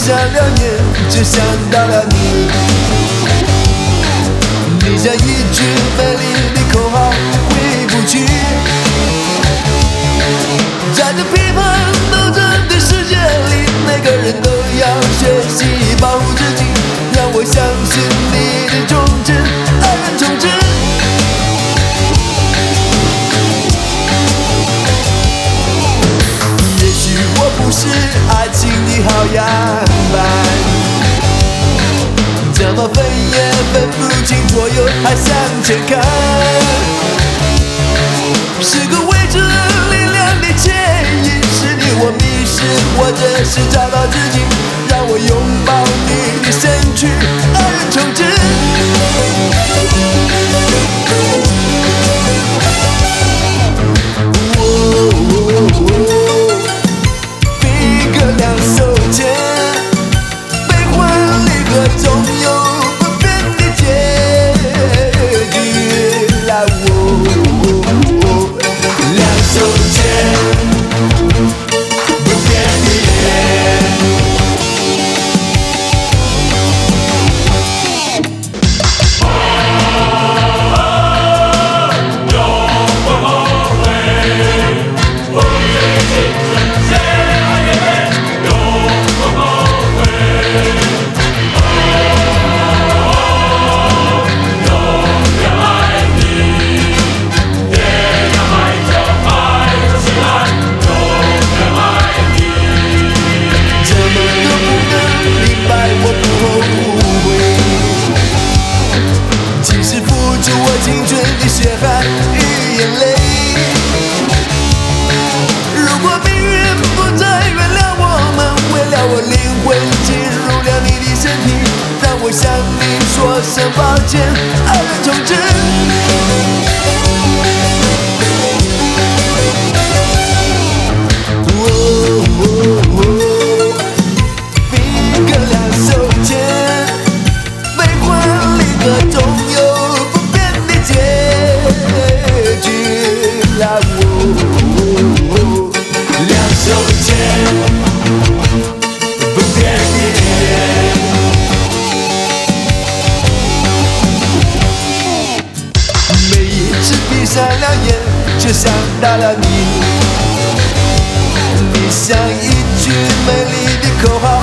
上两眼，就想到了你。你像一句美丽的口号，回不去。在这批判斗争的世界里，每个人都要学习保护自己。让我相信你的忠贞，爱人忠贞。也许我不是爱情的好样板，怎么分也分不清左右，还向前看。是个未知力量的牵引，是你我迷失，或者是找到自己。让我拥抱你的身躯，爱人忠贞。比个两手牵，悲欢离合总有不变的结局。来，两手牵，不变的脸。青春的血汗与眼泪，如果命运不再原谅我们，为了我灵魂进入了你的身体，让我向你说声抱歉，爱人忠贞。比个两手牵，悲欢离合总有结局。来，两手牵，不变的脸。每一次闭上两眼，就想到了你。你像一句美丽的口号，